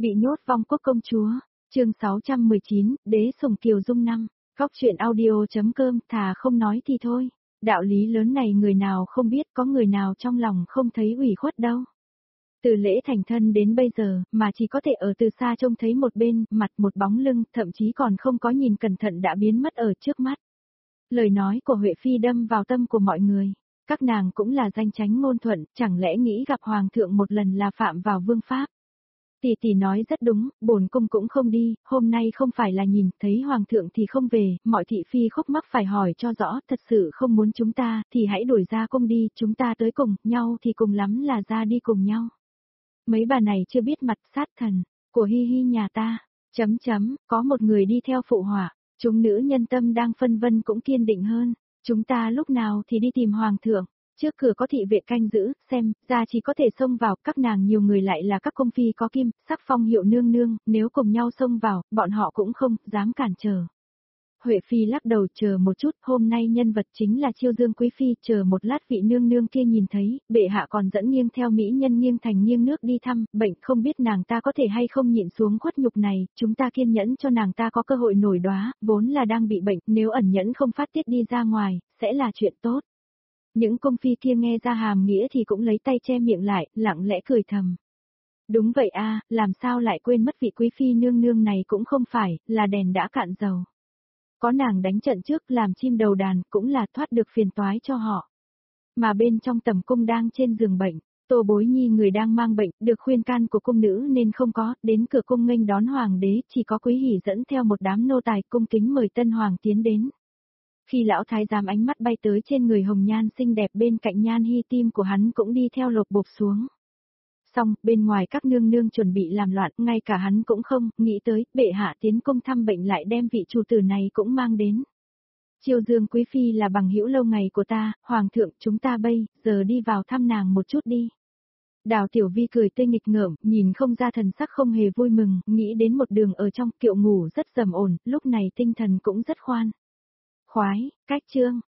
Bị nhốt vong quốc công chúa, chương 619, đế sủng kiều dung năm, góc chuyện audio.com, thà không nói thì thôi. Đạo lý lớn này người nào không biết, có người nào trong lòng không thấy ủy khuất đâu. Từ lễ thành thân đến bây giờ, mà chỉ có thể ở từ xa trông thấy một bên, mặt một bóng lưng, thậm chí còn không có nhìn cẩn thận đã biến mất ở trước mắt. Lời nói của Huệ Phi đâm vào tâm của mọi người. Các nàng cũng là danh chánh ngôn thuận, chẳng lẽ nghĩ gặp Hoàng thượng một lần là phạm vào vương pháp. Tỷ tỷ nói rất đúng, bổn cung cũng không đi, hôm nay không phải là nhìn thấy Hoàng thượng thì không về, mọi thị phi khúc mắc phải hỏi cho rõ, thật sự không muốn chúng ta, thì hãy đuổi ra cung đi, chúng ta tới cùng nhau thì cùng lắm là ra đi cùng nhau. Mấy bà này chưa biết mặt sát thần, của Hi Hi nhà ta, có một người đi theo phụ họa, chúng nữ nhân tâm đang phân vân cũng kiên định hơn, chúng ta lúc nào thì đi tìm Hoàng thượng. Trước cửa có thị vệ canh giữ, xem, ra chỉ có thể xông vào, các nàng nhiều người lại là các công phi có kim, sắc phong hiệu nương nương, nếu cùng nhau xông vào, bọn họ cũng không dám cản trở. Huệ Phi lắc đầu, chờ một chút, hôm nay nhân vật chính là Chiêu Dương Quý Phi, chờ một lát vị nương nương kia nhìn thấy, bệ hạ còn dẫn nghiêng theo mỹ nhân nghiêng thành nghiêng nước đi thăm, bệnh không biết nàng ta có thể hay không nhịn xuống khuất nhục này, chúng ta kiên nhẫn cho nàng ta có cơ hội nổi đóa, vốn là đang bị bệnh, nếu ẩn nhẫn không phát tiết đi ra ngoài, sẽ là chuyện tốt. Những công phi kia nghe ra hàm nghĩa thì cũng lấy tay che miệng lại, lặng lẽ cười thầm. Đúng vậy a, làm sao lại quên mất vị quý phi nương nương này cũng không phải, là đèn đã cạn dầu. Có nàng đánh trận trước làm chim đầu đàn cũng là thoát được phiền toái cho họ. Mà bên trong tẩm cung đang trên giường bệnh, Tô Bối Nhi người đang mang bệnh, được khuyên can của cung nữ nên không có, đến cửa cung nghênh đón hoàng đế, chỉ có Quý Hỉ dẫn theo một đám nô tài cung kính mời tân hoàng tiến đến. Khi lão thái giám ánh mắt bay tới trên người hồng nhan xinh đẹp bên cạnh Nhan Hi, tim của hắn cũng đi theo lột bột xuống. Xong, bên ngoài các nương nương chuẩn bị làm loạn, ngay cả hắn cũng không, nghĩ tới, bệ hạ tiến cung thăm bệnh lại đem vị chủ tử này cũng mang đến. Chiêu Dương Quý Phi là bằng hữu lâu ngày của ta, Hoàng thượng chúng ta bây, giờ đi vào thăm nàng một chút đi. Đào Tiểu Vi cười tươi nghịch ngợm, nhìn không ra thần sắc không hề vui mừng, nghĩ đến một đường ở trong kiệu ngủ rất trầm ổn, lúc này tinh thần cũng rất khoan. Khoái, cách chương.